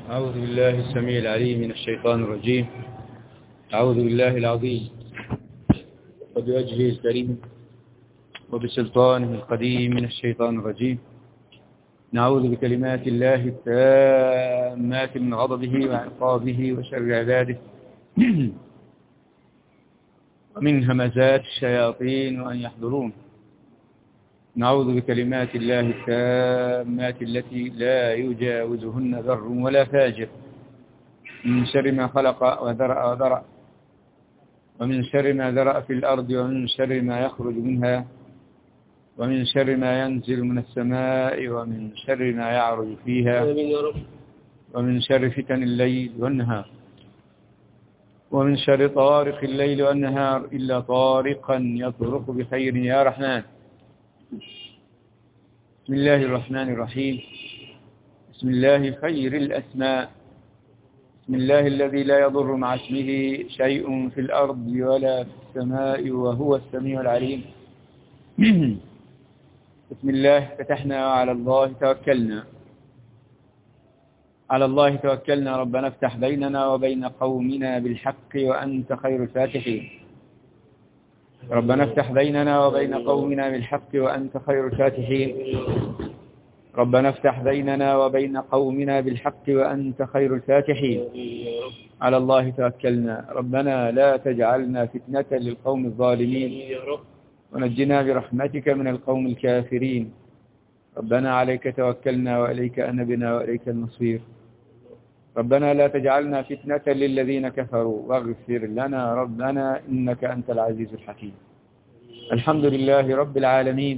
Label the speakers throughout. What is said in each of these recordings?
Speaker 1: أعوذ بالله السميع العليم من الشيطان الرجيم. أعوذ بالله العظيم وبوجهه الكريم وبسلطانه القديم من الشيطان الرجيم. نعوذ بكلمات الله التامات من غضبه وعقابه وشر عباده ومن همزات الشياطين وأن يحضرون. نعوذ بكلمات الله التامات التي لا يجاوزهن ذر ولا فاجر من شر ما خلق وذرأ ومن شر ما ذرأ في الأرض ومن شر ما يخرج منها ومن شر ما ينزل من السماء ومن شر ما يعرج فيها ومن شر فتن الليل والنهار ومن شر طارق الليل والنهار إلا طارقا يطرق بخير يا رحمن. بسم الله الرحمن الرحيم. بسم الله خير الأسماء. بسم الله الذي لا يضر مع اسمه شيء في الأرض ولا في السماء وهو السميع العليم. بسم الله فتحنا وعلى الله توكلنا. على الله توكلنا. ربنا افتح بيننا وبين قومنا بالحق وأنت خير الفاتحين. ربنا افتح بيننا وبين قومنا بالحق وأنت خير الفاتحين. ربنا افتح بيننا وبين قومنا بالحق وأنت خير الفاتحين. على الله توكلنا. ربنا لا تجعلنا فتنة للقوم الظالمين ونجنا برحمتك من القوم الكافرين. ربنا عليك توكلنا وإليك أنبنا وإليك المصير. ربنا لا تجعلنا فتنة للذين كفروا واغفر لنا ربنا إنك أنت العزيز الحكيم. الحمد لله رب العالمين.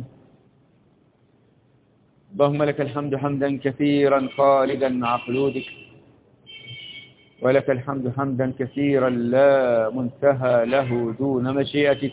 Speaker 1: اللهم لك الحمد حمدا كثيرا خالدا مع خلودك، ولك الحمد حمدا كثيرا لا منتهى له دون مشيئتك،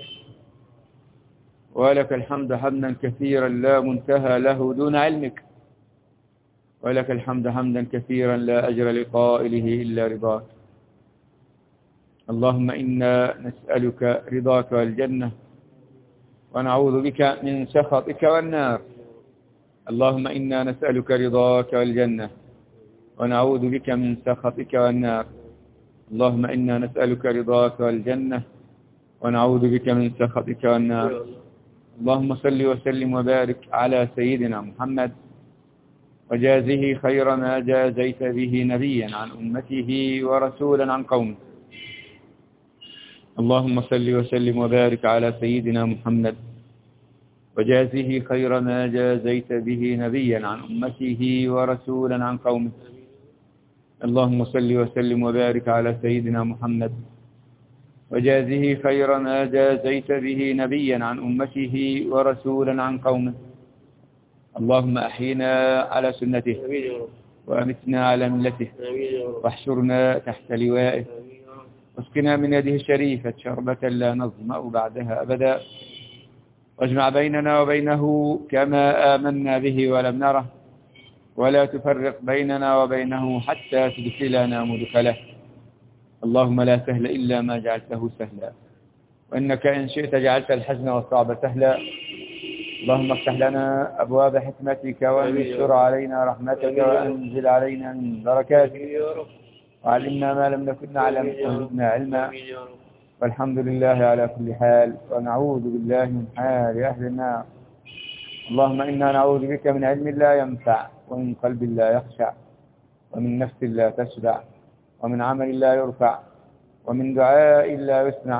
Speaker 1: ولك الحمد حمدا كثيرا لا منتهى له دون علمك، ولك الحمد حمدا كثيرا لا أجر لقائله إلا رضاك. اللهم إنا نسألك رضاك والجنة ونعوذ بك من سخطك والنار. اللهم إنا نسألك رضاك والجنة ونعوذ بك من سخطك والنار. اللهم إنا نسألك رضاك والجنة ونعوذ بك من سخطك والنار. اللهم صل وسلم وبارك على سيدنا محمد وجازه خير ما جازيت به نبيا عن أمته ورسولا عن قومه. اللهم صل وسلم وبارك على سيدنا محمد وجازه خير ما جازيت به نبيا عن أمته ورسولا عن قومه. اللهم صل وسلم وبارك على سيدنا محمد وجازه خير ما جازيت به نبيا عن أمته ورسولا عن قومه. اللهم أحينا على سنته وأمتنا على ملته واحشرنا تحت لوائه واسقنا من يده الشريفة شربة لا نظمأ بعدها أبدا، واجمع بيننا وبينه كما آمنا به ولم نره، ولا تفرق بيننا وبينه حتى تدخلنا مدخله. اللهم لا سهل إلا ما جعلته سهلا، وإنك إن شئت جعلت الحزن والصعب سهلا. اللهم افتح لنا أبواب حكمتك وانشر علينا رحمتك وأنزل علينا من بركاتك وعلمنا ما لم نكن نعلم وزدنا علما. والحمد لله على كل حال، ونعوذ بالله من حال أهل النار. اللهم إنا نعوذ بك من علم لا ينفع ومن قلب لا يخشع ومن نفس لا تشبع ومن عمل لا يرفع ومن دعاء لا يسمع.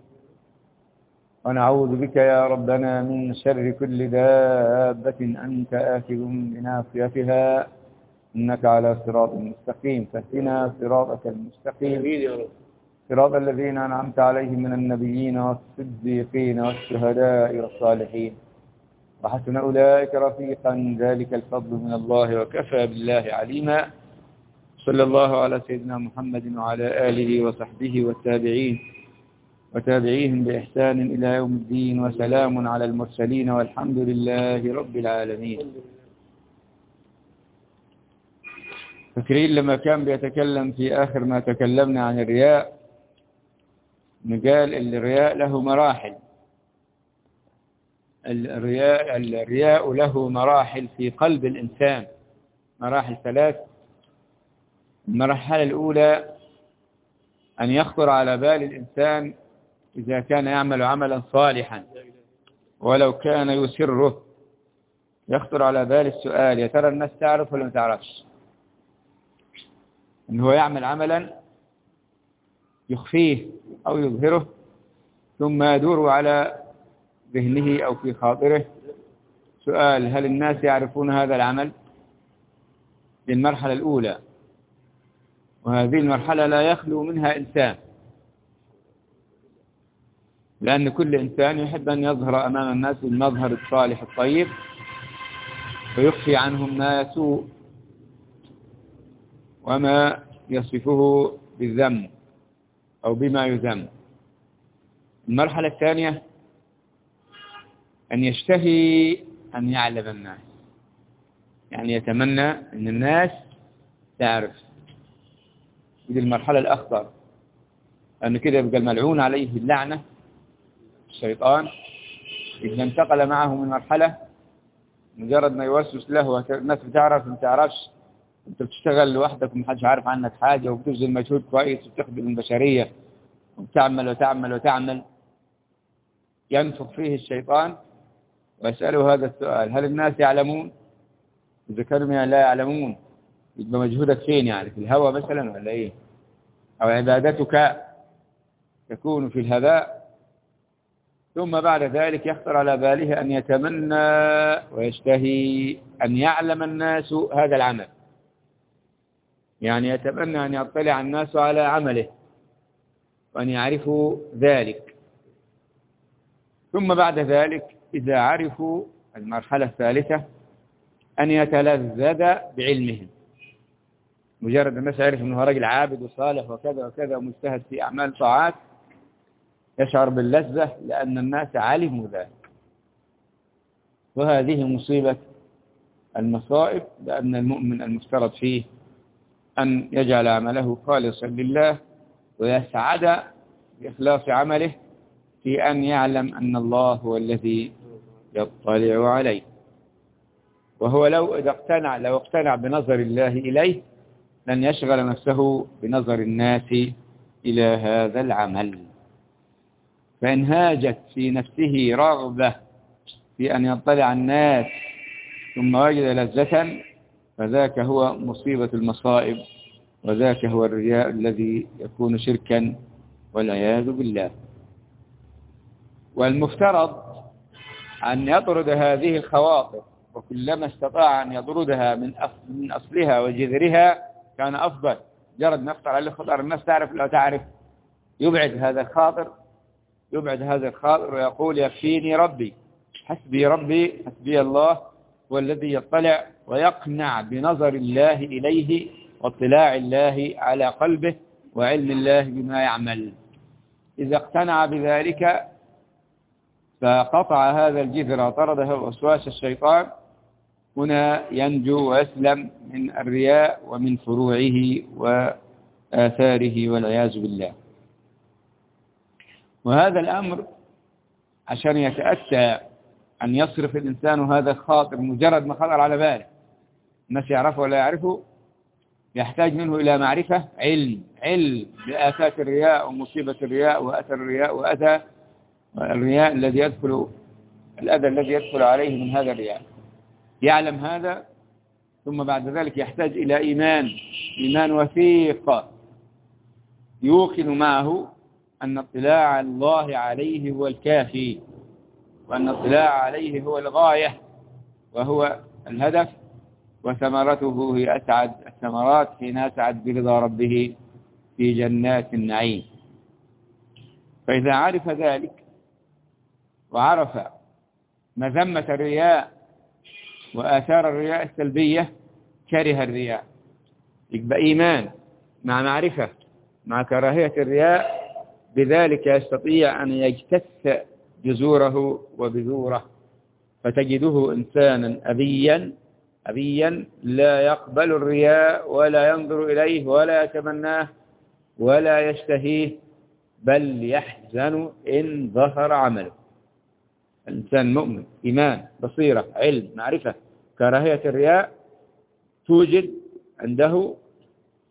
Speaker 1: ونعوذ بك يا ربنا من شر كل دابة أنت آخذ بناصيتها إنك على صراط مستقيم. فاهدنا صراطك المستقيم صراط الذين أنعمت عليهم من النبيين والصديقين والشهداء والصالحين وحسن أولئك رفيقا. ذلك الفضل من الله وكفى بالله عليما. صلى الله على سيدنا محمد وعلى آله وصحبه والتابعين وتابعيهم بإحسان إلى يوم الدين، وسلام على المرسلين والحمد لله رب العالمين. فاكرين لما كان بيتكلم في آخر ما تكلمنا عن الرياء، قال الرياء له مراحل. الرياء له مراحل في قلب الإنسان، مراحل ثلاث. المرحلة الأولى أن يخطر على بال الإنسان إذا كان يعمل عملا صالحا ولو كان يسره، يخطر على بال السؤال: يا ترى الناس تعرف ولا ما تعرفش؟ إن هو يعمل عملا يخفيه أو يظهره، ثم يدور على ذهنه أو في خاطره سؤال: هل الناس يعرفون هذا العمل؟ للمرحلة الأولى، وهذه المرحلة لا يخلو منها إنسان، لأن كل إنسان يحب أن يظهر أمام الناس بالمظهر الصالح الطيب ويخفي عنهم ما يسوء وما يصفه بالذم أو بما يذم. المرحلة الثانية أن يشتهي أن يعلم الناس، يعني يتمنى أن الناس تعرف. هذه المرحلة الأخطر، لأن كده يبقى الملعون عليه اللعنة الشيطان إذا انتقل معه من مرحلة مجرد ما يوسوس له الناس بتعرف ما تعرفش، أنت بتشتغل لوحدك ومحدش عارف عنك حاجة وبتبذل مجهود كويس وبتخدم البشرية وبتعمل وتعمل وتعمل، ينفخ فيه الشيطان ويسأله هذا السؤال: هل الناس يعلمون؟ إذا كانوا لا يعلمون يبقى مجهودك فين؟ يعني في الهوى مثلا ولا إيه؟ أو عبادتك تكون في الهباء. ثم بعد ذلك يخطر على باله أن يتمنى ويشتهي أن يعلم الناس هذا العمل، يعني يتمنى أن يطلع الناس على عمله وأن يعرفوا ذلك. ثم بعد ذلك إذا عرفوا المرحلة الثالثة أن يتلذذ بعلمهم، مجرد الناس يعرف أنه راجل عابد وصالح وكذا وكذا ومجتهد في أعمال طاعات، يشعر باللذة لأن الناس علموا ذلك. وهذه مصيبة المصائب، لأن المؤمن المفترض فيه أن يجعل عمله خالصا لله ويسعد بإخلاص عمله في أن يعلم أن الله هو الذي يطلع عليه. وهو لو اقتنع بنظر الله إليه لن يشغل نفسه بنظر الناس إلى هذا العمل. فإن هاجت في نفسه رغبة في أن يطلع الناس ثم وجد لذة فذاك هو مصيبة المصائب، وذاك هو الرياء الذي يكون شركا والعياذ بالله. والمفترض أن يطرد هذه الخواطر، وكلما استطاع أن يطردها من أصلها وجذرها كان أفضل. جرد ما يخطر عليه خطر الناس تعرف لا تعرف، يبعد هذا الخاطر ويقول: يكفيني ربي، حسبي ربي، حسبي الله هو الذي يطلع، ويقنع بنظر الله إليه واطلاع الله على قلبه وعلم الله بما يعمل. إذا اقتنع بذلك فقطع هذا الجذر وطرده وسواس الشيطان، هنا ينجو ويسلم من الرياء ومن فروعه وآثاره والعياذ بالله. وهذا الأمر عشان يتأتى أن يصرف الإنسان هذا الخاطر مجرد ما خطر على باله الناس يعرفه ولا يعرفه، يحتاج منه إلى معرفة، علم بآفات الرياء ومصيبة الرياء وأثر الرياء وأذى الرياء الأذى الذي يدخل عليه من هذا الرياء. يعلم هذا، ثم بعد ذلك يحتاج إلى إيمان وثيق يوقن معه أن اطلاع الله عليه هو الكافي، وأن اطلاع عليه هو الغاية وهو الهدف، وثمرته هي أسعد الثمرات حين يسعد برضا ربه في جنات النعيم. فإذا عرف ذلك وعرف مذمة الرياء وآثار الرياء السلبية كره الرياء. يبقى إيمان مع معرفة مع كراهية الرياء، بذلك يستطيع أن يجتث جذوره وبذوره، فتجده إنسانا أبيا لا يقبل الرياء ولا ينظر إليه ولا يتمناه ولا يشتهيه، بل يحزن إن ظهر عمله. الإنسان مؤمن، إيمان، بصيرة، علم، معرفة، كراهية الرياء توجد عنده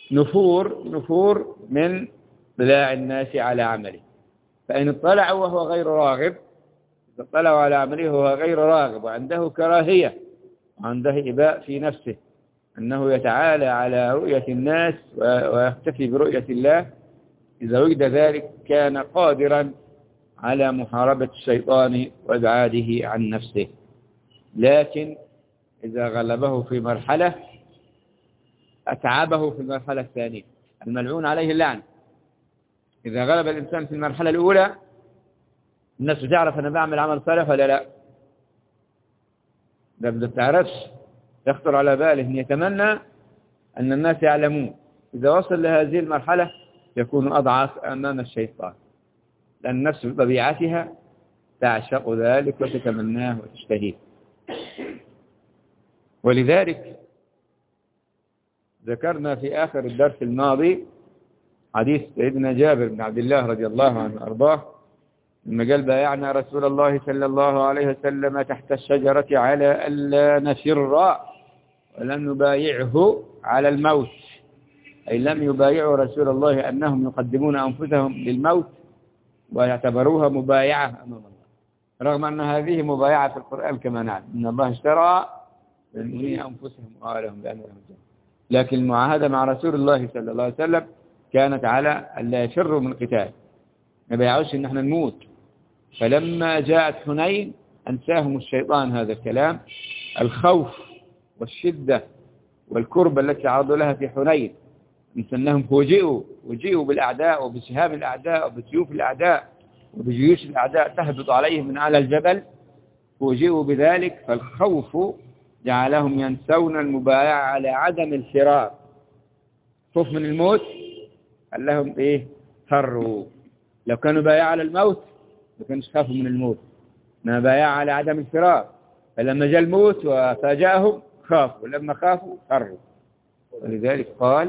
Speaker 1: نفور من اطلاع الناس على عمله. فإن اطلع وهو غير راغب، إذا اطلعوا على عمله وهو غير راغب وعنده كراهية وعنده إباء في نفسه أنه يتعالى على رؤية الناس ويختفي برؤية الله، إذا وجد ذلك كان قادرا على محاربة الشيطان وإبعاده عن نفسه. لكن إذا غلبه في مرحلة أتعبه في المرحلة الثانية، الملعون عليه اللعن. إذا غلب الإنسان في المرحلة الأولى الناس بتعرف أنا بعمل عمل صالح ولا لا، ده ما بتعرفش، يخطر على باله أن يتمنى أن الناس يعلمون. إذا وصل لهذه المرحلة يكون أضعف أمام الشيطان، لأن النفس بطبيعتها تعشق ذلك وتتمناه وتشتهيه. ولذلك ذكرنا في آخر الدرس الماضي حديث سيدنا جابر بن عبد الله رضي الله عنه وأرضاه لما قال بايعنا رسول الله صلى الله عليه وسلم تحت الشجرة على ألا نفر ولم نبايعه على الموت، أي لم يبايعوا رسول الله أنهم يقدمون أنفسهم للموت ويعتبروها مبايعة أمام الله، رغم أن هذه مبايعة في القرآن كما نعلم إن الله اشترى من المؤمنين أنفسهم وأموالهم بأن لهم الجنة. لكن المعاهدة مع رسول الله صلى الله عليه وسلم كانت على ألا يفروا من القتال، ما بيعوش إن احنا نموت. فلما جاءت حنين أنساهم الشيطان هذا الكلام، الخوف والشدة والكربة التي عرضوا لها في حنين، أنهم فوجئوا بالأعداء وبسهام الأعداء وبسيوف الأعداء وبجيوش الأعداء تهبط عليهم من أعلى الجبل، فوجئوا بذلك، فالخوف جعلهم ينسون المبايعة على عدم الفرار. خوف من الموت قال لهم إيه؟ فروا. لو كانوا بايعوا على الموت ما كانش خافوا من الموت، ما بايعوا على عدم الفرار، فلما جاء الموت وفاجأهم خافوا، ولما خافوا فروا. ولذلك قال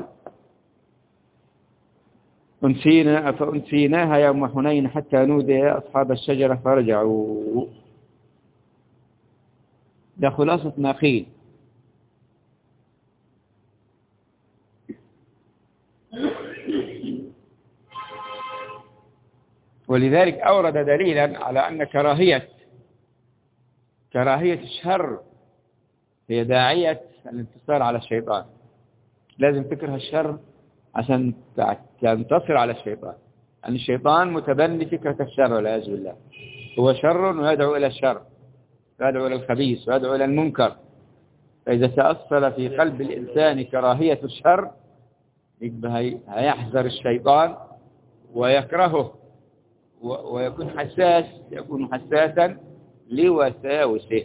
Speaker 1: فأنسيناها يوم حنين حتى نودي يا أصحاب الشجرة فرجعوا. ده خلاصة ما قيل. ولذلك أورد دليلا على أن كراهية الشر هي داعية الانتصار على الشيطان. لازم تكره الشر عشان تنتصر على الشيطان، أن الشيطان متبني فكرة الشر والعياذ بالله، هو شر ويدعو إلى الشر، ويدعو إلى الخبيث، ويدعو إلى المنكر. فإذا تأصل في قلب الإنسان كراهية الشر هيحذر الشيطان ويكرهه ويكون حساسا لوساوسه.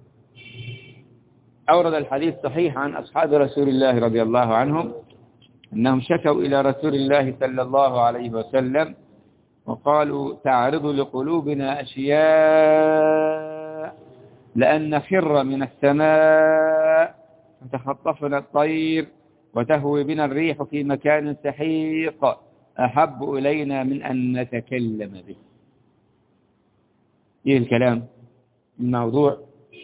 Speaker 1: أورد الحديث صحيح عن أصحاب رسول الله رضي الله عنهم أنهم شكوا إلى رسول الله صلى الله عليه وسلم وقالوا تعرض لقلوبنا أشياء لأن نخر من السماء فتخطفنا الطير وتهوي بنا الريح في مكان سحيق أحب إلينا من أن نتكلم به. إيه الكلام؟ الموضوع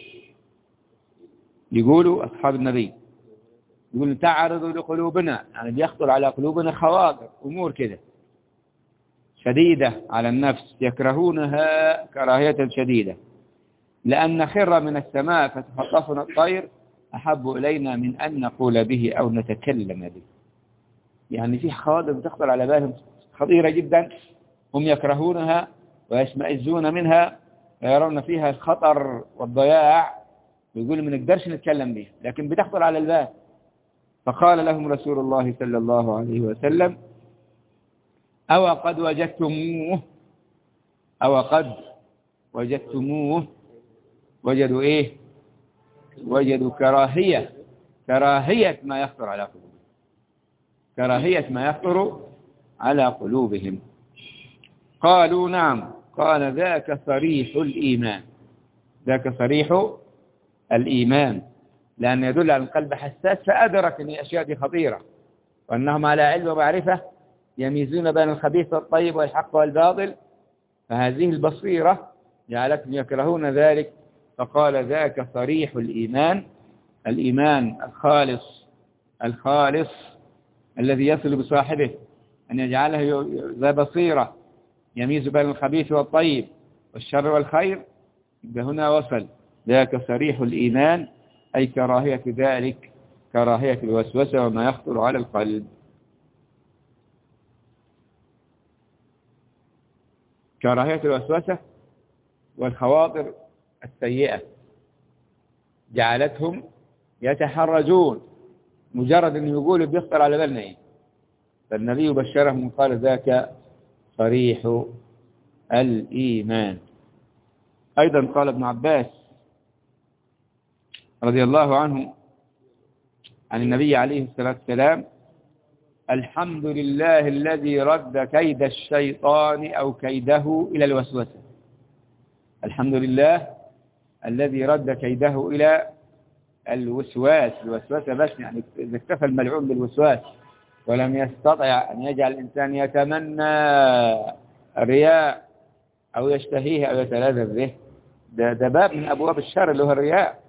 Speaker 1: يقولوا أصحاب النبي يقولوا تعرض لقلوبنا، يعني بيخطر على قلوبنا خواطر أمور كده شديدة على النفس يكرهونها كراهية شديدة، لأن نخر من السماء فتخطفنا الطير أحب إلينا من أن نقول به أو نتكلم به. يعني في خواطر بتخطر على بالهم خطيرة جدا، هم يكرهونها ويشمئزون منها ويرون فيها الخطر والضياع، ويقولوا ما نقدرش نتكلم بها، لكن بتخطر على البال. فقال لهم رسول الله صلى الله عليه وسلم أو قد وجدتموه وجدوا إيه؟ وجدوا كراهية ما يخطر على قلوبهم، كراهية ما يخطر على قلوبهم. قالوا نعم. قال ذاك صريح الإيمان، ذاك صريح الإيمان، لأن يدل على القلب حساس فأدرك أن الأشياء دي خطيرة، وأنهم على علم ومعرفة يميزون بين الخبيث والطيب والحق والباطل، فهذه البصيرة جعلتهم يكرهون ذلك. فقال ذاك صريح الإيمان، الإيمان الخالص الذي يصل بصاحبه، أن يجعله ذا بصيرة يميز بين الخبيث والطيب والشر والخير، هنا وصل. ذاك صريح الإيمان، أي كراهية ذلك، كراهية الوسوسة وما يخطر على القلب. كراهية الوسوسة والخواطر السيئة جعلتهم يتحرجون، مجرد أن يقولوا بيخطر على بالنا إيه. فالنبي بشرهم قال ذاك صريح الإيمان. أيضا قال ابن عباس رضي الله عنه عن النبي عليه الصلاة والسلام: الحمد لله الذي رد كيد الشيطان أو كيده إلى الوسوسة. الحمد لله الذي رد كيده إلى الوسواس. الوسوسة بس يعني إذا اكتفى الملعون بالوسواس ولم يستطع أن يجعل الإنسان يتمنى الرياء أو يشتهيه أو يتلذذ به، ده باب من أبواب الشر اللي هو الرياء،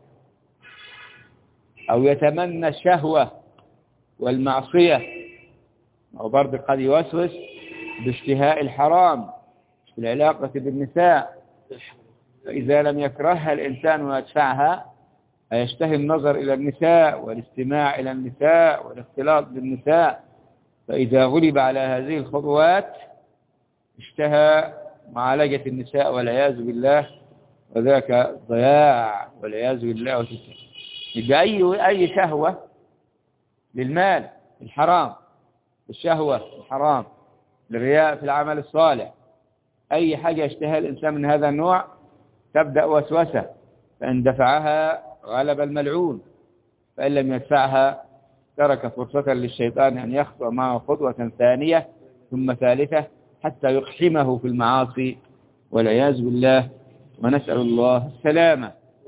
Speaker 1: أو يتمنى الشهوة والمعصية، أو برضه قد يوسوس باشتهاء الحرام في العلاقة بالنساء، فإذا لم يكرهها الإنسان ويدفعها فيشتهي النظر إلى النساء والاستماع إلى النساء والاختلاط بالنساء، فإذا غلب على هذه الخطوات اشتهى معالجة النساء والعياذ بالله، وذاك ضياع والعياذ بالله. يبقى أي شهوة للمال الحرام، الشهوة الحرام، الرياء في العمل الصالح، أي حاجة يشتهى الإنسان من هذا النوع تبدأ وسوسة، فإن دفعها غلب الملعون، فإن لم يدفعها ترك فرصة للشيطان أن يخطو معه خطوة ثانية ثم ثالثة حتى يقحمه في المعاصي والعياذ بالله، ونسأل الله السلامة.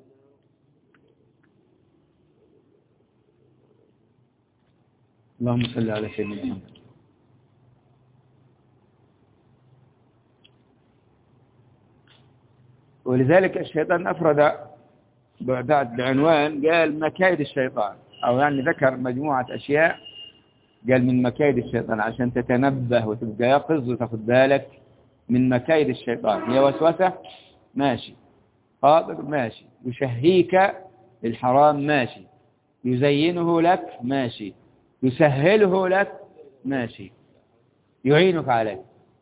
Speaker 1: اللهم صل على سيدنا محمد. ولذلك الشيطان أفرد بعنوان قال مكايد الشيطان، أو يعني ذكر مجموعة أشياء قال من مكايد الشيطان عشان تتنبه وتبقى يقظ وتاخد بالك من مكايد الشيطان. هي وسوسة ماشي، خاطر ماشي، يشهيك الحرام ماشي، يزينه لك ماشي، يسهله لك ماشي، يعينك عليه،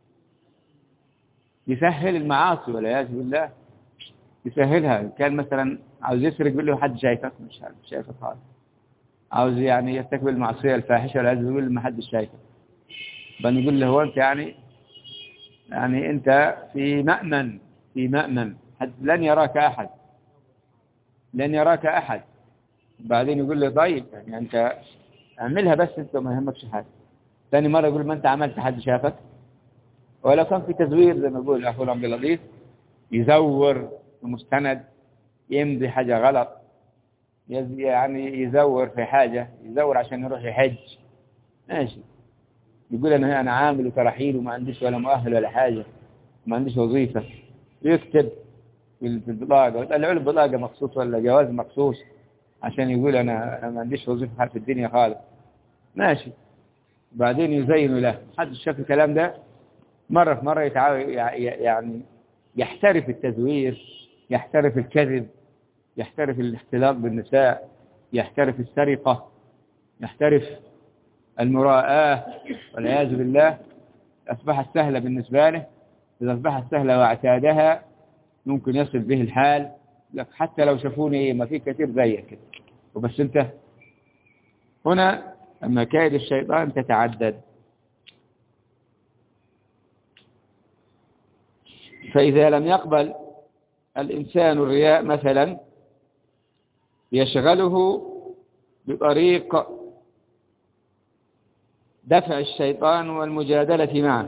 Speaker 1: يسهل المعاصي والعياذ بالله، يسهلها. كان مثلا عاوز يسرق بالله وحد شايفك، مش شايفك خالص، عاوز يعني يرتكب المعصية الفاحشة والعياذ بالله ما حدش شايفك، بل يقول له هو انت يعني انت في مأمن لن يراك احد، لن يراك احد. بعدين يقول له طيب يعني انت اعملها بس انت ما يهمكش حاجه. ثاني مره يقول ما انت عملت حد شافك. ولو كان في تزوير زي ما يقول اخونا عبد اللطيف، يزور المستند، يمضي حاجه غلط، يعني يزور في حاجه، يزور عشان يروح يحج ماشي، يقول انا عامل وترحيل وما عنديش ولا مؤهل ولا حاجه، ما عنديش وظيفه، يكتب في البطاقه ويطلع له البطاقه مخصوص ولا جواز مخصوص عشان يقول أنا ما عنديش وظيفة في الدنيا خالص ماشي. بعدين يزين له، حد شاف الكلام ده مرة في مرة يعني يحترف التزوير، يحترف الكذب، يحترف الاختلاط بالنساء، يحترف السرقة، يحترف المراءة والعياذ بالله. أصبحت سهلة بالنسبة له، إذا أصبحت سهلة واعتادها ممكن يصل به الحال لك حتى لو شافوني ما في كثير زيك كده، وبس انت هنا مكايد الشيطان تتعدد. فإذا لم يقبل الإنسان الرياء مثلا يشغله بطريق دفع الشيطان والمجادلة معه،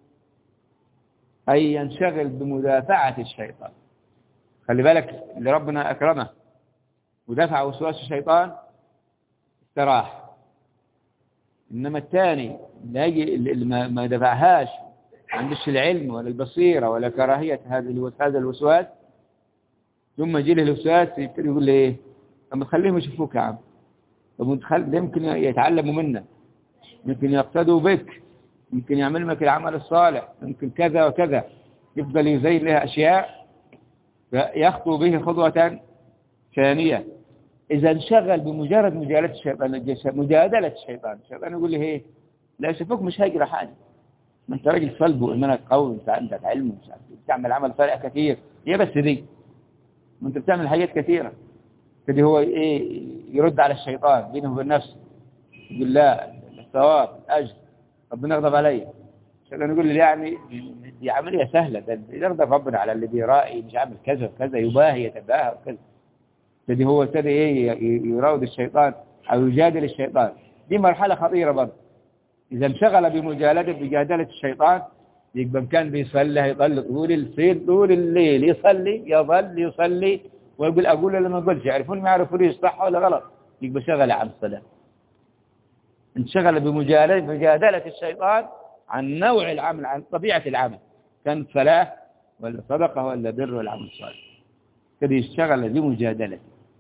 Speaker 1: أي ينشغل بمدافعة الشيطان. خلي بالك اللي ربنا أكرمه ودفع وسواس الشيطان استراح، إنما الثاني اللي ما دفعهاش، ما عندش العلم ولا البصيرة ولا كراهية هذا الوسواس، ثم يجي له الوسواس يقول له ايه؟ طب خليهم يشوفوك يا عم، طب يمكن يتعلموا منك، ممكن يقتدوا بك، ممكن يعمل لك العمل الصالح، ممكن كذا وكذا، يفضل يزين لها أشياء يخطو به خطوة ثانية. إذا انشغل بمجرد مجادلة الشيطان يقول لي ايه، لا يشوفوك مش هيجرى حاجة، ما انت راجل صلب وإيمانك قوي، انت عندك علم، مش عارف بتعمل عمل صالح كثير، هي بس دي، وانت بتعمل حاجات كثيرة كده. هو ايه، يرد على الشيطان بينه وبين نفسه، يقول لا الثواب الأجر ربنا يغضب علي. الشيطان يقول لي يعني دي عملية سهلة، ده يغضب ربنا على اللي بيرائي مش عامل كذا وكذا، يباهي يتباهى وكذا. فدي هو ابتدى ايه، يراود الشيطان او يجادل الشيطان. دي مرحلة خطيرة برضه. اذا انشغل بمجادلة الشيطان، يبقى كان بيصلي هيضل طول الليل يصلي، يظل يصلي ويقول اقول ولا ما اقولش، يعرفون ما يعرفون صح ولا غلط، يبقى شغل عن الصلاة. انشغل بمجادلة الشيطان عن نوع العمل، عن طبيعة العمل، كان صلاة ولا صدقة ولا بر ولا عمل صالح، كده يشتغل بمجادلة.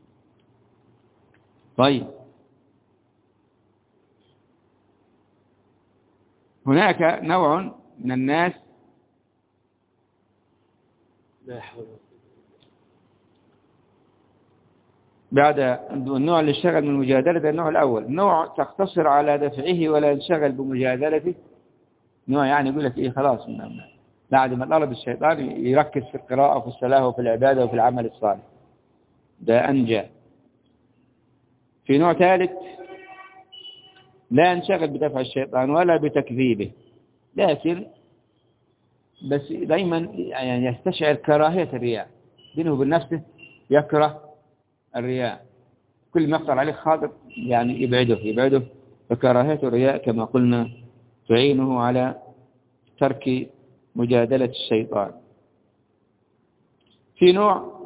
Speaker 1: طيب، هناك نوع من الناس بعد النوع اللي اشتغل من مجادلة، ده النوع الأول، نوع تقتصر على دفعه ولا ينشغل بمجادلته. نوع يعني يقول لك إيه خلاص، بعد ما طلب الشيطان يركز في القراءة وفي الصلاة وفي العبادة وفي العمل الصالح، ده أنجى. في نوع ثالث لا ينشغل بدفع الشيطان ولا بتكذيبه، لكن بس دايما يعني يستشعر كراهية الرياء، بينه وبين نفسه يكره الرياء، كل ما يخطر عليه خاطر يعني يبعده. فكراهية الرياء كما قلنا تعينه على ترك مجادلة الشيطان. في نوع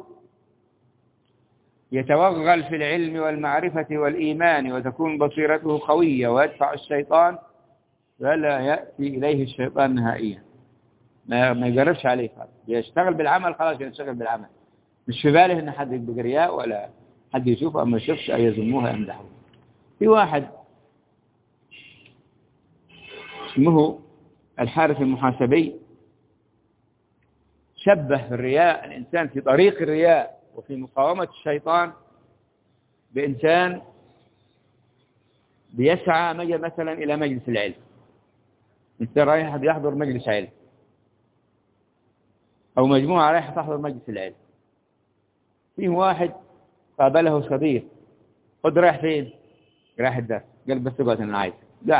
Speaker 1: يتوغل في العلم والمعرفة والإيمان وتكون بصيرته قوية ويدفع الشيطان ولا يأتي إليه الشيطان نهائيا، ما يجربش عليه خالص، يشتغل بالعمل خلاص، يشتغل بالعمل، مش في باله ان حد يبقى رياء ولا حد يشوفه، اما يشوفش أو يذموه يمدحوه. في واحد اسمه الحارث المحاسبي، شبه الرياء، الإنسان في طريق الرياء وفي مقاومة الشيطان بإنسان بيسعى مثلا إلى مجلس العلم، إنسان رايح يحضر مجلس علم أو مجموعة رايحة تحضر مجلس العلم. فيه واحد قابله صديق، خد رايح فين؟ رايح الدرس، قال بس اقعد أنا عايز،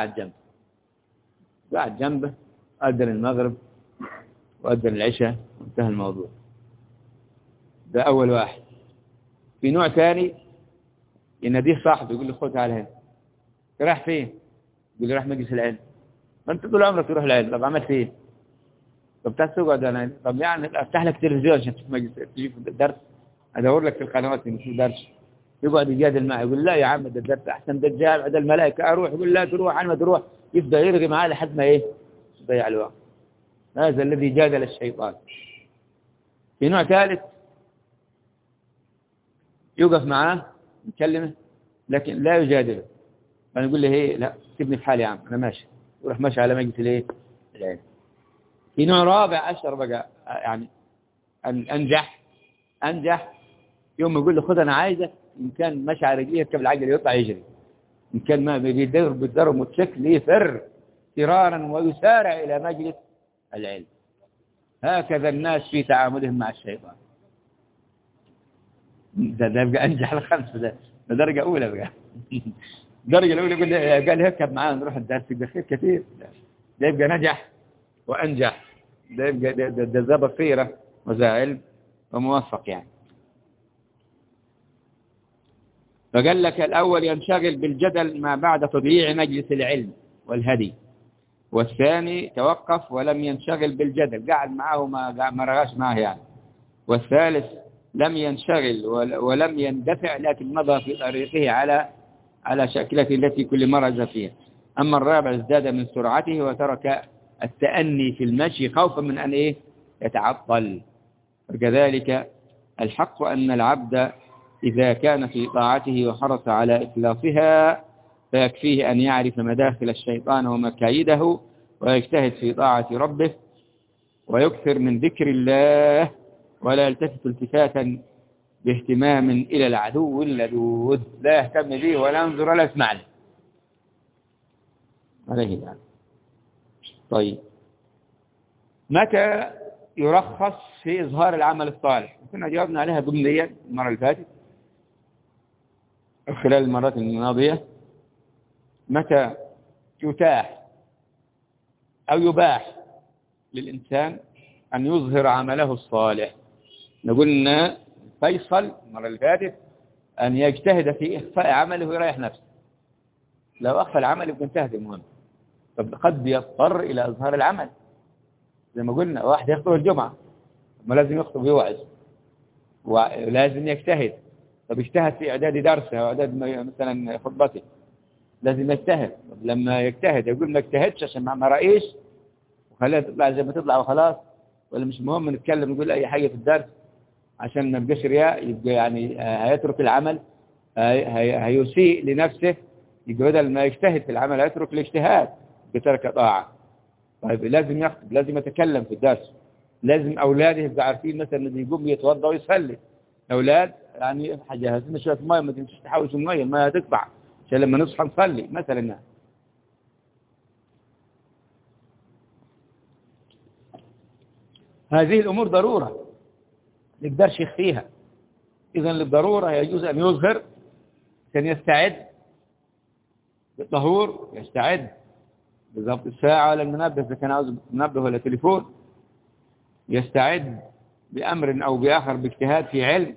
Speaker 1: قاعد جنبه، أذن المغرب وأذن العشاء وانتهى الموضوع. ده أول واحد. في نوع ثاني يناديه صاحبه يقول له خد تعال هنا، رايح فين؟ يقول له رايح مجلس العلم. ما انت طول عمرك تروح العلم، طب عملت ايه؟ طب تعال تقعد انا، طب يعني افتح لك تلفزيون عشان تشوف مجلس، تشوف الدرس، ادور لك في القنوات اللي في درس. يقعد يجادل معه، يقول لا يا عم ده الدرس احسن، ده الجامع عند الملائكه اروح، يقول لا تروح، انا ما تروح، يبدا يرغي معاه لحد ما ايه، يضيع الوقت. هذا الذي جادل الشيطان. في نوع ثالث يوقف معاه يكلمه لكن لا يجادله، فنقول له ايه، لا سيبني في حالي يا عم انا ماشي، يروح ماشي على مجلس الايه، العلم. في نوع رابع اشهر بقى، يعني انجح يوم يقول له خد انا عايزك، ان كان ماشي على رجليه يركب العجل يطلع يجري، ان كان ما بيدور موتوسيكل يفر فرارا ويسارع الى مجلس العلم. هكذا الناس في تعاملهم مع الشيطان. ده بقى انجح الخمسه، ده درجه اولى بقى. الدرجه الاولى يقول لي قال اركب معانا نروح الدرس، يبقى خير كثير. ده يبقى نجح وانجح، ده يبقى ده بصيره وذا علم وموفق يعني. فقال لك الأول ينشغل بالجدل ما بعد تضييع مجلس العلم والهدي، والثاني توقف ولم ينشغل بالجدل، قاعد معه ما رغاش معه يعني، والثالث لم ينشغل ولم يندفع لكن مضى في طريقه على شكلته التي كل مرة فيها. أما الرابع ازداد من سرعته وترك التأني في المشي خوفا من أن إيه يتعطل. وكذلك الحق أن العبد إذا كان في طاعته وحرص على إخلاصها فيكفيه أن يعرف مداخل الشيطان ومكايده ويجتهد في طاعة ربه ويكثر من ذكر الله ولا يلتفت التفاتا باهتمام إلى العدو اللدود، لا يهتم به ولا ينظر ولا يسمع له عليه يعني. طيب، متى يرخص في إظهار العمل الصالح؟ كنا جاوبنا عليها ضمنيا المرة اللي فاتت خلال المرات الماضية. متى يتاح أو يباح للإنسان أن يظهر عمله الصالح؟ قلنا فيصل المرة اللي فاتت أن يجتهد في إخفاء عمله ويريح نفسه. لو أخفى العمل يبقى انتهت المهم. طب قد يضطر إلى إظهار العمل زي ما قلنا، واحد يخطب الجمعة ما لازم يخطب يوعظ ولازم يجتهد. طب اجتهد في إعداد درسه أو إعداد مثلا خطبته، لازم يجتهد. طب لما يجتهد يقول ما اجتهدش عشان ما رأيش وخليها تطلع زي ما تطلع وخلاص، ولا مش مهم نتكلم نقول أي حاجة في الدرس عشان ما يبقاش رياء؟ يبقى يعني هيترك العمل، هيسيء لنفسه. يبقى بدل ما يجتهد في العمل هيترك الاجتهاد بترك طاعة. طيب لازم يخطب، لازم يتكلم في الدرس، لازم أولاده يبقوا عارفين مثلا إنه يقوم يتوضأ ويصلي. أولاد يعني جهزنا شوية مية، ما تمشيش تحاول المية، المية هتقطع عشان لما نصحى نصلي مثلا. هذه الأمور ضرورة ما يقدرش يخفيها. إذا للضرورة يجوز أن يظهر، كان يستعد بالطهور، يستعد بضبط الساعة ولا المنبه إذا كان عاوز منبه ولا تليفون، يستعد بأمر أو بآخر باجتهاد في علم،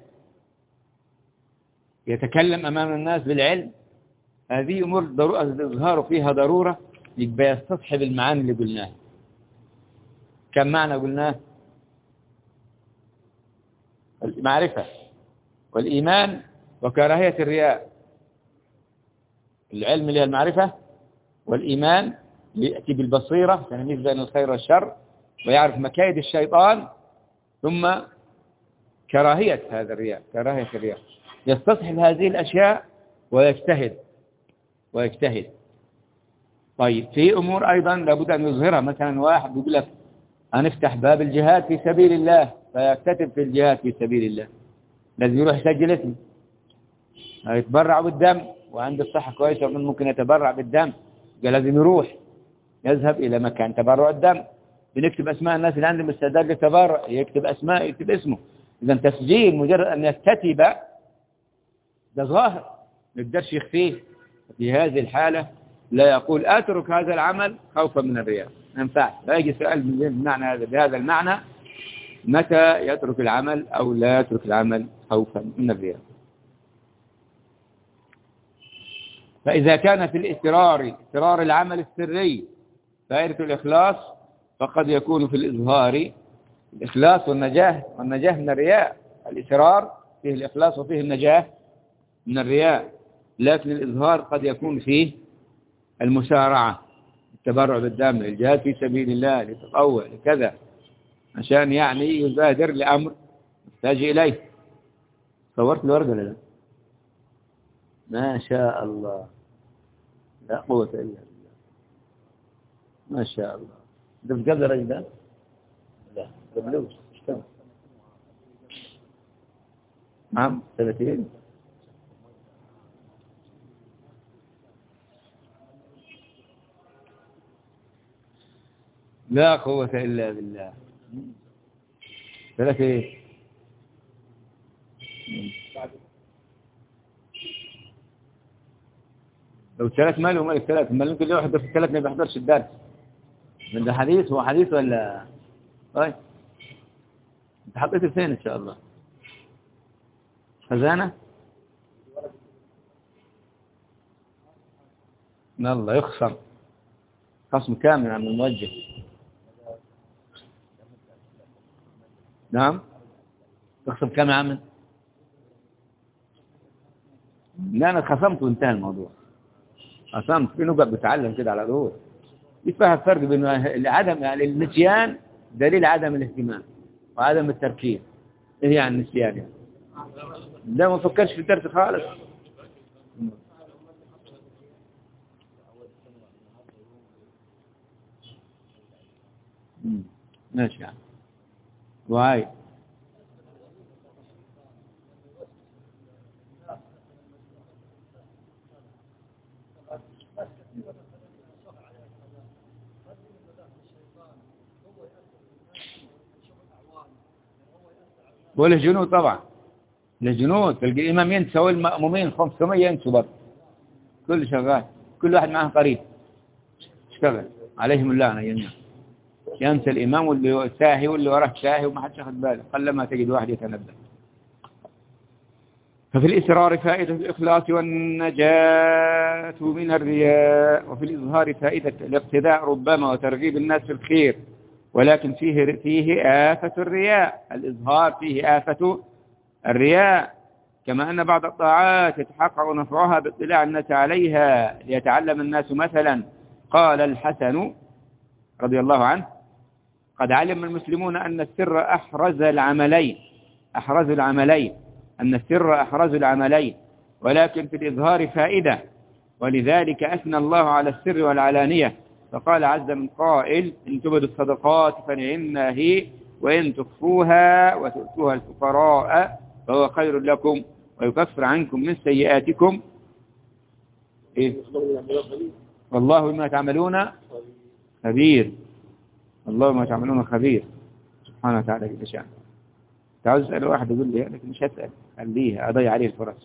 Speaker 1: يتكلم أمام الناس بالعلم. هذه أمور ضرورة الإظهار فيها ضرورة، يبقى يستصحب المعاني اللي قلناها. كم معنى قلناه؟ المعرفة والإيمان وكراهية الرياء. العلم اللي هي المعرفة، والإيمان يأتي بالبصيرة تمييز بين الخير والشر ويعرف مكايد الشيطان، ثم كراهية هذا الرياء، كراهية الرياء. يستصحب هذه الأشياء ويجتهد. طيب في أمور أيضا لابد أن يظهرها. مثلا واحد يقول لك هنفتح باب الجهاد في سبيل الله، فيكتتب في الجهاد في سبيل الله، لازم يروح يسجل اسمه، يتبرع بالدم وعنده الصحة كويسة ممكن يتبرع بالدم، قال لازم يروح يذهب إلى مكان تبرع الدم. بنكتب أسماء الناس اللي عندهم استعداد للتبرع، يكتب أسماء، يكتب اسمه. إذا تسجيل مجرد أن يكتتب ده ظاهر ما يقدرش يخفيه. في هذه الحالة لا يقول أترك هذا العمل خوفا من الرياء، ما ينفعش. لا يجي سؤال بهذا المعنى متى يترك العمل أو لا يترك العمل خوفا من الرياء. فإذا كان في إصرار العمل السري فائدة الإخلاص، فقد يكون في الإظهار الإخلاص والنجاة من الرياء. الإصرار فيه الإخلاص وفيه النجاة من الرياء، لكن الإظهار قد يكون فيه المسارعة، التبرع بالدم، الجهاد في سبيل الله، للتطوع لكذا، عشان يعني يبادر لأمر يحتاج إليه. صورت الورقة ولا لا؟ ما شاء الله، لا قوة إلا بالله، ما شاء الله. ده في قبل الرجل ده؟ لا قبلوش اشتغل. نعم 30. لا قوة إلا بالله. 30. لو 3 مال ومالك 3 مال، يمكن واحد في 3 ما بيحضرش الدرس. من ده حديث، هو حديث ولا؟ طيب انت حطيته فين ان شاء الله؟ خزانة؟ الله يخصم خصم كامل عن الموجه. نعم تخصم كم يا عم؟ لا انا خصمت وانتهى الموضوع. خصمت في نقط بتعلم كده على طول. يفهم الفرق بين عدم يعني النسيان دليل عدم الاهتمام وعدم التركيز. ايه يعني النسيان يعني؟ ده ما فكرش في الدرس خالص. ماشي يعني. وهاي وله جنود طبعا، له جنود. تلقى الإمام ينسى والمأمومين 500 ينسوا برضه، كل شغال، كل واحد معه قريب اشتغل عليهم اللعنة جميعا. ينسى الإمام واللي ساهي واللي وراه ساهي وما حدش ياخذ باله، قلما تجد واحد يتنبه. ففي الإسرار فائدة الإخلاص والنجاة من الرياء، وفي الإظهار فائدة الاقتداء ربما وترغيب الناس في الخير، ولكن فيه آفة الرياء. الإظهار فيه آفة الرياء، كما أن بعض الطاعات يتحقق نفعها باطلاع الناس عليها ليتعلم الناس. مثلا قال الحسن رضي الله عنه: قد علم المسلمون أن السر أحرز العملين، أن السر أحرز العملين، ولكن في الإظهار فائدة، ولذلك أثنى الله على السر والعلانية، فقال عز من قائل: إن تبدوا الصدقات فنعما هي، وإن تخفوها وتؤتوها الفقراء فهو خير لكم ويكفر عنكم من سيئاتكم. إيه؟ والله بما تعملون خبير. الله ما تعملون خبير سبحانه وتعالى جل شأنه. تعال اسأل واحد يقول لي لكن مش هسأل، خليه أضيع عليه الفرص.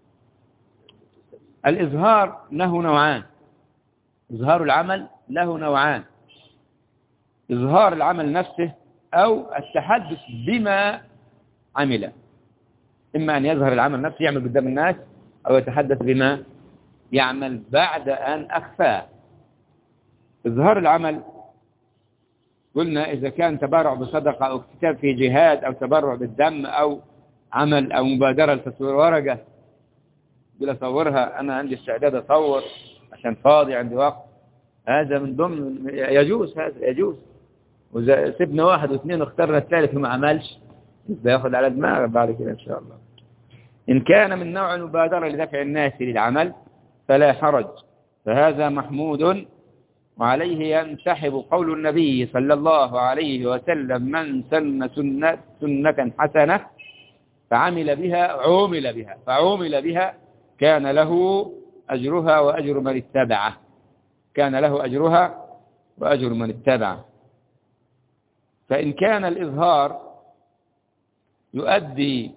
Speaker 1: الإظهار له نوعان، إظهار العمل له نوعان: إظهار العمل نفسه أو التحدث بما عمل. إما أن يظهر العمل نفسه يعمل قدام الناس، أو يتحدث بما يعمل بعد أن أخفاه. إظهار العمل قلنا إذا كان تبرع بصدقة أو اكتتاب في جهاد أو تبرع بالدم أو عمل أو مبادرة لتصوير ورقة، يقول أصورها أنا عندي استعداد أصور عشان فاضي عندي وقت، هذا من ضمن يجوز، هذا يجوز. وإذا سبنا واحد واثنين واخترنا الثالث وما عملش بياخد على دماغه بعد كده إن شاء الله. إن كان من نوع المبادرة لدفع الناس للعمل فلا حرج، فهذا محمود، وعليه ينسحب قول النبي صلى الله عليه وسلم: من سن سنة حسنة فعمل بها كان له أجرها وأجر من اتبعه، كان له أجرها وأجر من اتبعه. فإن كان الإظهار يؤدي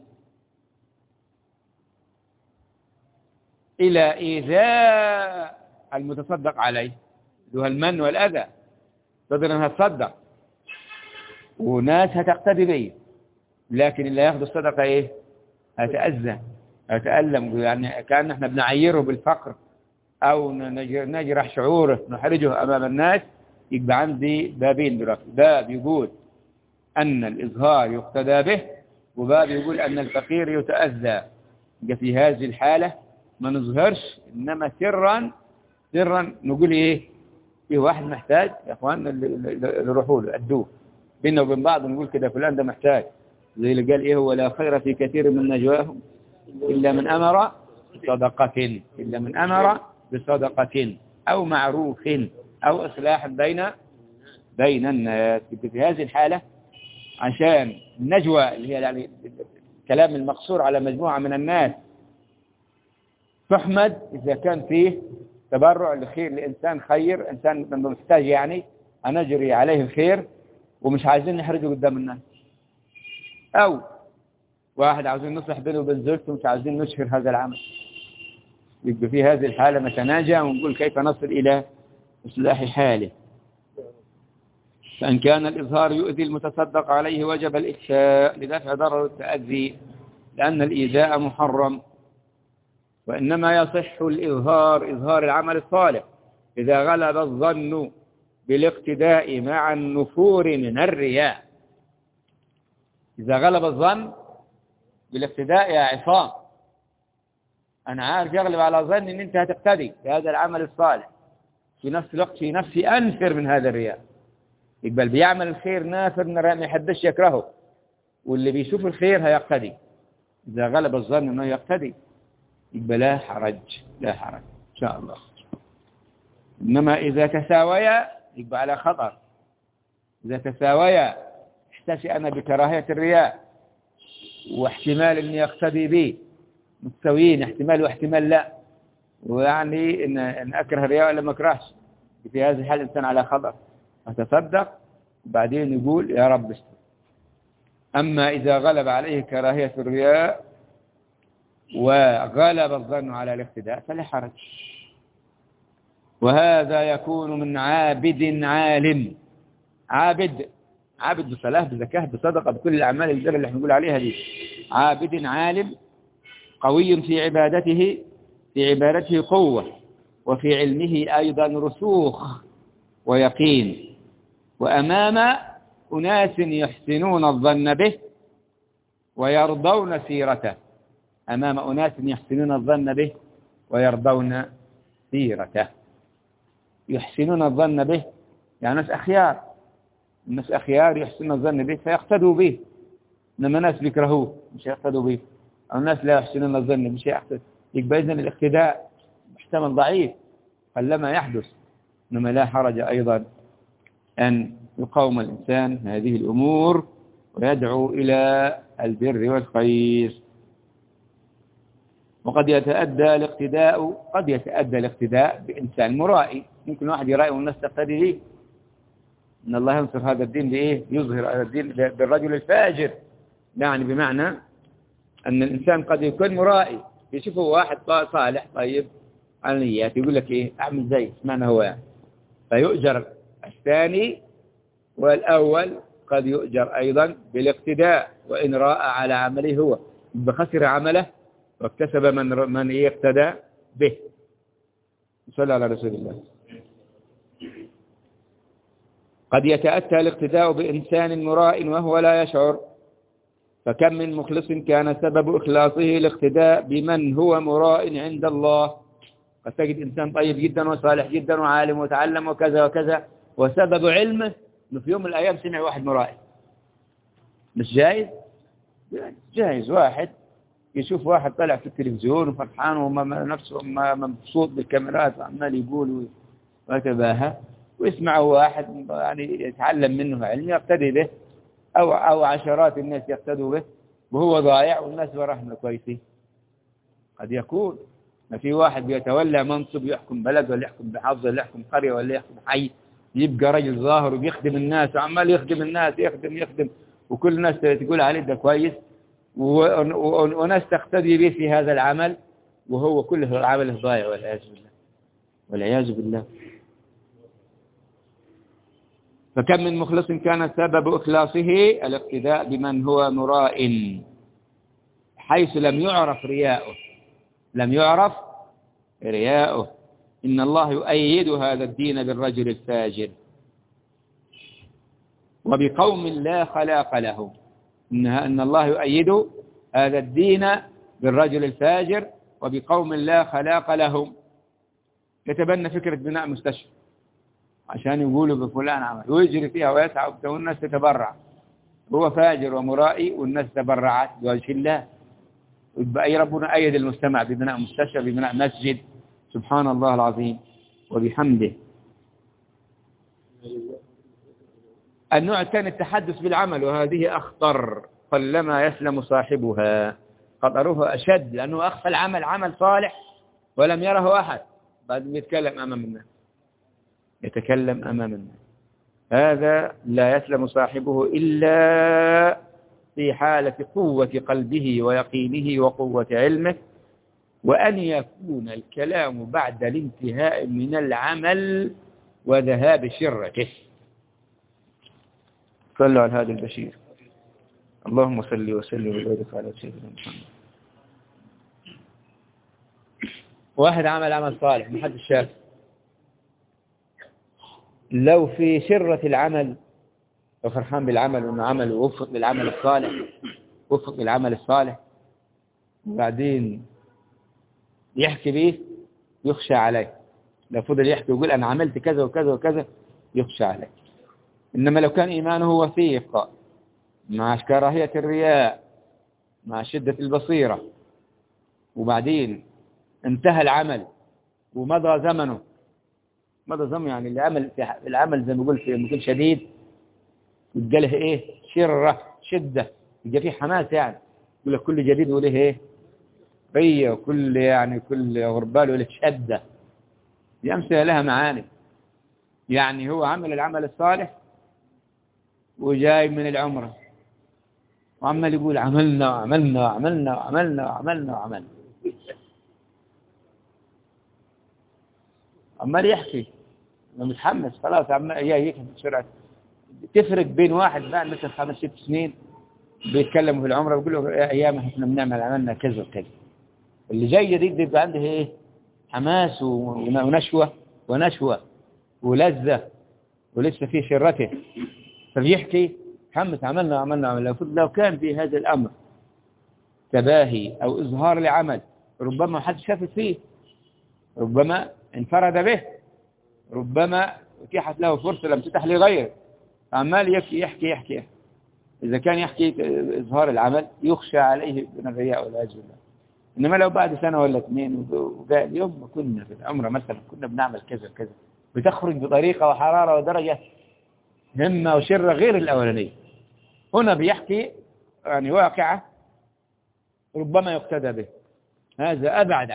Speaker 1: إلى إيذاء المتصدق عليه، له المن والأذى، تقدر أنها تصدق وناس هتقتدي به، لكن اللي ياخذ الصدقة إيه؟ هتأذى، هتألم، يعني كأن احنا بنعيره بالفقر أو نجرح شعوره، نحرجه أمام الناس. يبقى عندي بابين دلوقتي: باب يقول أن الإظهار يقتدى به، وباب يقول أن الفقير يتأذى. يبقى في هذه الحالة ما نظهرش، إنما سرا نقول إيه؟ في واحد محتاج يا أخواننا اللي روحوا له أدوه، بيننا وبين بعض نقول كده فلان ده محتاج، زي اللي قال إيه: هو لا خير في كثير من نجواهم إلا من أمر بصدقة أو معروف أو إصلاح بين الناس. في هذه الحالة عشان النجوى اللي هي يعني الكلام المقصور على مجموعة من الناس تحمد إذا كان فيه تبرع لخير لإنسان خير، إنسان محتاج، يعني هنجري عليه الخير ومش عايزين نحرجه قدام الناس، أو واحد عاوزين نصلح بينه وبين زوجته مش عايزين نشهر هذا العمل. يبقى في هذه الحالة نتناجى ونقول كيف نصل إلى إصلاح حاله. فإن كان الإظهار يؤذي المتصدق عليه وجب الإخفاء لدفع ضرر التأذي، لأن الإيذاء محرم. وإنما يصح إظهار العمل الصالح إذا غلب الظن بالاقتداء مع النفور من الرياء. إذا غلب الظن بالاقتداء يا عصام، أنا عارف يغلب على ظن إن أنت هتقتدي بهذا العمل الصالح، في نفس الوقت في نفسي أنفر من هذا الرياء. يقبل بيعمل الخير نافر ما يحدش يكرهه، واللي بيشوف الخير هيقتدي. إذا غلب الظن أنه يقتدي يبقى لا حرج إن شاء الله. إنما إذا تساويا يبقى على خطر، إذا تساويا احتسي أنا بكراهية الرياء واحتمال أني أقتدي به متساويين، احتمال واحتمال لا، ويعني إن أكره الرياء ولا ما أكرهش. في هذه الحال الإنسان على خطر، أتصدق وبعدين يقول يا رب استر. أما إذا غلب عليه كراهية الرياء وغلب الظن على الاقتداء فلا حرج. وهذا يكون من عابد عالم، عابد بصلاة بزكاة بصدقة بكل الأعمال الجارية اللي احنا بنقول عليها دي. عابد عالم قوي في عبادته قوة، وفي علمه أيضا رسوخ ويقين، وأمام أناس يحسنون الظن به ويرضون سيرته. أمام أناس يحسنون الظن به ويرضون سيرته. يحسنون الظن به يعني ناس أخيار، الناس أخيار يحسنون الظن به فيقتدوا به، إنما ناس بيكرهوه مش يقتدوا به، أو الناس لا يحسنون الظن مش يقتدوا. يبقى إذن الاقتداء محتمل ضعيف قلما يحدث، إنما لا حرج أيضا أن يقاوم الإنسان هذه الأمور ويدعو إلى البر والخير. وقد يتأدى الاقتداء بإنسان مرائي، ممكن واحد يرائي والناس تقتدي به. إن الله ينصر هذا الدين بإيه؟ يظهر هذا الدين بالرجل الفاجر، يعني بمعنى أن الإنسان قد يكون مرائي، يشوفه واحد صالح طيب على نيات يقول لك إيه أعمل زي معنى هو يعني، فيؤجر الثاني، والأول قد يؤجر أيضا بالاقتداء وإن راء على عمله هو، بخسر عمله واكتسب من يقتدى به. صلى على رسول الله. قد يتأتى الاقتداء بإنسان مراء وهو لا يشعر، فكم من مخلص كان سبب إخلاصه الاقتداء بمن هو مراء عند الله. قد تجد إنسان طيب جدا وصالح جدا وعالم وتعلم وكذا وكذا، وسبب علمه إنه في يوم من الأيام سمع واحد مرائي. مش جائز؟ جائز. واحد يشوف واحد طلع في التلفزيون وفرحان ونفسه مبسوط بالكاميرات وعمال يقول ويتباهى، ويسمع واحد يعني يتعلم منه علم يقتدي به، أو عشرات الناس يقتدوا به وهو ضايع والناس ورحمة كويسين. قد يكون ما في واحد بيتولى منصب يحكم بلد ولا يحكم بحافظة ولا يحكم قرية ولا يحكم حي، يبقى رجل ظاهر وبيخدم الناس وعمال يخدم الناس يخدم وكل الناس تقول عليه ده كويس، وناس تقتدي به في هذا العمل وهو كله العمل ضايع والعياذ بالله. فكم من مخلص كان سبب إخلاصه الاقتداء بمن هو مراء حيث لم يعرف رياؤه. إن الله يؤيد هذا الدين بالرجل الفاجر وبقوم لا خلاق لهم. إن الله يؤيد هذا الدين بالرجل الفاجر وبقوم لا خلاق لهم. يتبنى فكرة بناء مستشفى عشان يقولوا بفلان عمل ويجري فيها ويسعى والناس تتبرع، هو فاجر ومرائي والناس تبرعت بوجه الله. يبقى أي ربنا أيد المجتمع ببناء مستشفى ببناء مسجد. سبحان الله العظيم وبحمده. النوع الثاني التحدث بالعمل، وهذه أخطر، قلما يسلم صاحبها. خطرها أشد لأنه أخفى العمل، عمل صالح ولم يره أحد، بعد يتكلم أمام الناس. هذا لا يسلم صاحبه إلا في حالة قوة قلبه ويقينه وقوة علمه، وأن يكون الكلام بعد الانتهاء من العمل وذهاب شرته. صلوا على هذا البشير. اللهم صل وسلم وبارك على سيدنا محمد. واحد عمل صالح ما حدش شاف، لو في شرة العمل وفرحان بالعمل وانه عمل ووفق للعمل الصالح وبعدين يحكي به يخشى عليه. لو فضل يحكي ويقول أنا عملت كذا وكذا وكذا يخشى عليه. إنما لو كان إيمانه وثيق مع كراهية الرياء مع شدة البصيرة وبعدين انتهى العمل ومضى زمنه يعني العمل زي ما بيقول في مكان شديد يبقى له إيه؟ شرة، شدة، يبقى فيه حماس يعني. يقول لك كل جديد وله إيه؟ قية، وكل يعني كل غربال وله شدة. دي أمثلة لها معاني. يعني هو عمل العمل الصالح وجاي من العمرة وعمال يقول عملنا وعملنا وعملنا وعملنا وعملنا وعملنا، عمال يحكي متحمس خلاص، عمال يحكي بسرعة. تفرق بين واحد بعد مثل 5 6 سنين بيتكلموا في العمرة ويقول له يا أيام احنا بنعمل عملنا كذا وكذا. اللي جاي جديد بيبقى عنده إيه؟ حماس ونشوة ولذة ولسه في شرته، فبيحكي حمس عملنا. لو كان في هذا الأمر تباهي أو إظهار لعمل ربما ما حد شافت فيه، ربما انفرد به، ربما اتيحت له فرصة لم تتح لغيره، عمال يحكي. إذا كان يحكي إظهار العمل يخشى عليه من الرياء والعياذ بالله. إنما لو بعد سنة ولا 2 وقال اليوم ما كنا في العمرة مثلا كنا بنعمل كذا كذا، بتخرج بطريقة وحرارة ودرجة همة وشرة غير الأولانية. هنا بيحكي يعني واقعة ربما يقتدى به. هذا أبعد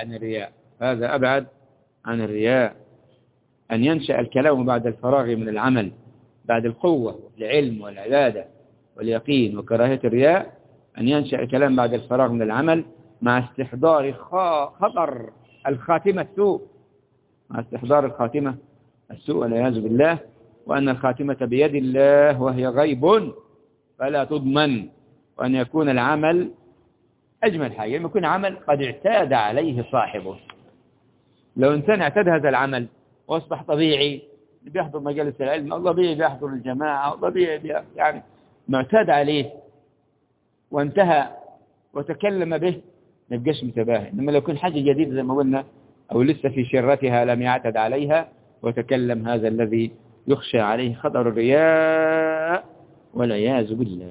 Speaker 1: عن الرياء. أن ينشأ الكلام بعد الفراغ من العمل، بعد القوة والعلم والعبادة واليقين وكراهية الرياء، أن ينشأ الكلام بعد الفراغ من العمل مع استحضار خطر الخاتمة السوء والعياذ بالله، وأن الخاتمة بيد الله وهي غيب فلا تضمن، وأن يكون العمل أجمل حاجة لما يكون عمل قد اعتاد عليه صاحبه. لو إنسان اعتاد هذا العمل وأصبح طبيعي، بيحضر مجالس العلم، أو طبيعي بيحضر الجماعة، أو طبيعي يعني معتاد عليه وانتهى وتكلم به، ما يبقاش متباهي. إنما لو يكون حاجة جديدة زي ما قلنا أو لسه في شرتها لم يعتد عليها وتكلم، هذا الذي يخشى عليه خطر الرياء والعياذ بالله.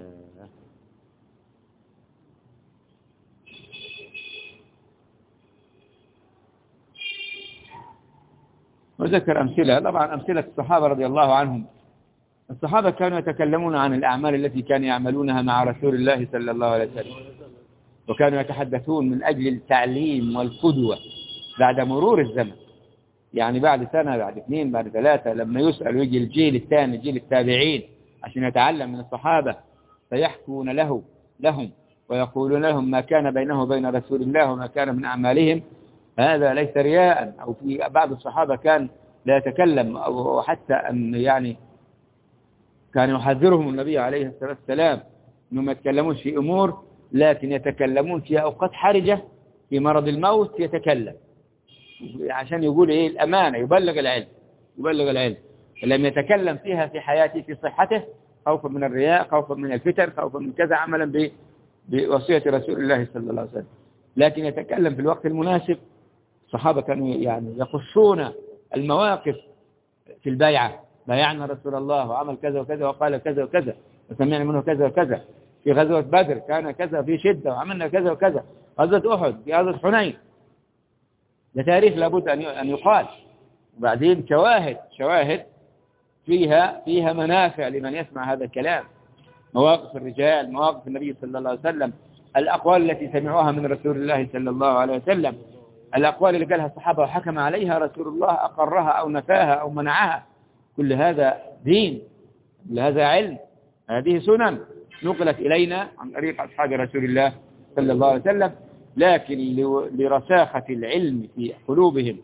Speaker 1: وذكر أمثلة، طبعا أمثلة الصحابة رضي الله عنهم. الصحابة كانوا يتكلمون عن الأعمال التي كانوا يعملونها مع رسول الله صلى الله عليه وسلم، وكانوا يتحدثون من أجل التعليم والقدوة بعد مرور الزمن. يعني بعد سنة، بعد 2، بعد 3، لما يسأل ويجي الجيل الثاني، جيل التابعين، عشان يتعلم من الصحابة، فيحكون لهم ويقولون لهم ما كان بينه وبين رسول الله وما كان من أعمالهم. هذا ليس رياء. أو في بعض الصحابة كان لا يتكلم، أو حتى أن يعني كان يحذرهم النبي عليه الصلاة والسلام أنهم ما يتكلمون في أمور، لكن يتكلمون في أوقات حرجة، في مرض الموت يتكلم عشان يقول إيه؟ الأمانة، يبلغ العلم. فلم يتكلم فيها في حياته في صحته خوفا من الرياء، خوفا من الفتن، خوفا من كذا، عملا بوصية رسول الله صلى الله عليه وسلم، لكن يتكلم في الوقت المناسب. الصحابة كانوا يعني يقصون المواقف في البيعة، بايعنا رسول الله وعمل كذا وكذا وقال كذا وكذا وسمعنا منه كذا وكذا. في غزوة بدر كان كذا في شدة وعملنا كذا وكذا. غزوة أحد، في غزوة حنين، ده تاريخ لابد أن يقال. وبعدين شواهد فيها منافع لمن يسمع هذا الكلام، مواقف الرجال، مواقف النبي صلى الله عليه وسلم، الأقوال التي سمعوها من رسول الله صلى الله عليه وسلم، الأقوال اللي قالها الصحابة وحكم عليها رسول الله، أقرها أو نفاها أو منعها. كل هذا دين، كل هذا علم، هذه سنن نقلت إلينا عن طريق أصحاب رسول الله صلى الله عليه وسلم، لكن لرساخة العلم في قلوبهم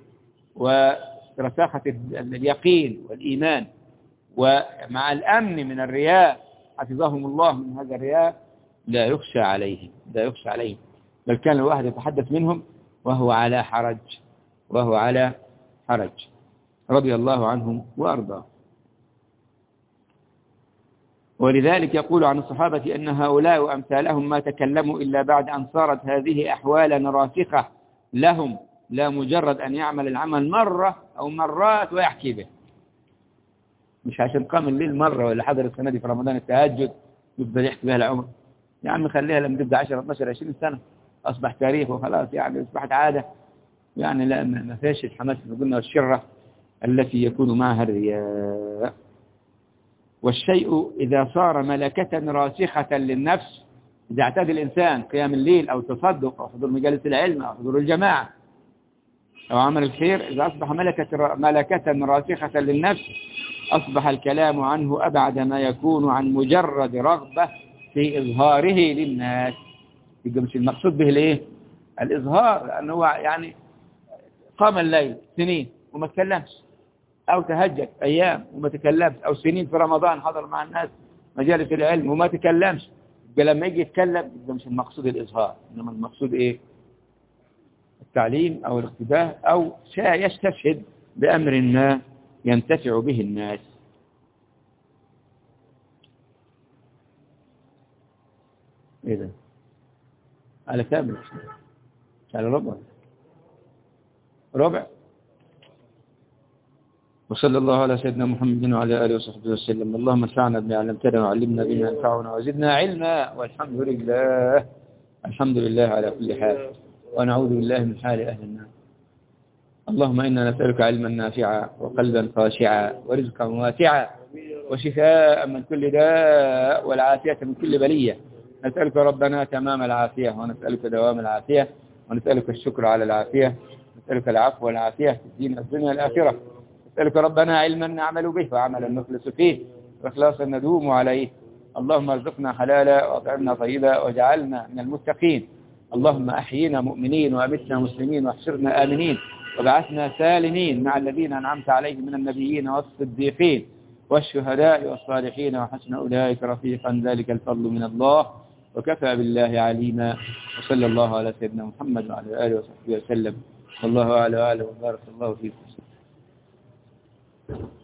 Speaker 1: ورساخة اليقين والإيمان، ومع الأمن من الرياء، حفظهم الله من هذا الرياء، لا يخشى عليهم. بل كان الواحد يتحدث منهم وهو على حرج رضي الله عنهم وأرضاه. ولذلك يقول عن الصحابة أن هؤلاء وأمثالهم ما تكلموا إلا بعد أن صارت هذه أحوالا راسخة لهم، لا مجرد أن يعمل العمل مرة أو مرات ويحكي به. مش عشان قام الليل مرة ولا حضر السنة دي في رمضان التهجد يفضل يحكي بها العمر. يا عم خليها لما تبدأ 10 12 20 سنة أصبح تاريخ وخلاص، يعني أصبحت عادة. يعني لا، ما فيش الحماس اللي قلنا والشرة التي يكون معها الرياء. والشيء إذا صار ملكة راسخة للنفس، إذا اعتاد الإنسان قيام الليل أو التصدق أو حضور مجالس العلم أو حضور الجماعة أو عمل الخير، إذا أصبح ملكة راسخة للنفس أصبح الكلام عنه أبعد ما يكون عن مجرد رغبة في إظهاره للناس. يبقى مش المقصود به الإيه؟ الإظهار، لأنه هو يعني قام الليل سنين وما تكلمش، أو تهجد أيام وما تكلمش، أو سنين في رمضان حضر مع الناس مجالس العلم وما تكلمش. يبقى لما يجي يتكلم يبقى مش المقصود الإظهار، إنما المقصود إيه؟ التعليم أو الاقتداء، أو يستشهد بأمر ما ينتفع به الناس. إيه ده؟ على كامل على ربع. وصلى الله على سيدنا محمد وعلى آله وصحبه وسلم. اللهم انفعنا بما علمتنا وعلمنا بما ينفعنا وزدنا علما، والحمد لله. الحمد لله على كل حال، ونعوذ بالله من حال أهل النار. اللهم إنا نسألك علما نافعا وقلبا خاشعا ورزقا واسعا وشفاء من كل داء والعافية من كل بلية. نسألك ربنا تمام العافية، ونسألك دوام العافية، ونسألك الشكر على العافية، نسألك العفو والعافية في الدين والدنيا والآخرة. نسألك ربنا علما نعمل به وعملا نخلص فيه وإخلاصا ندوم عليه. اللهم ارزقنا حلالا وأطعمنا طيبا واجعلنا من المتقين. اللهم أحيينا مؤمنين وأمتنا مسلمين واحشرنا آمنين وبعثنا سالمين مع الذين أنعمت عليهم من النبيين والصديقين والشهداء والصالحين وحسن أولئك رفيقا، ذلك الفضل من الله وكفى بالله عليما. وصلى الله على سيدنا محمد وعلى آله وصحبه وسلم. والله أعلم وبارك الله فيكم.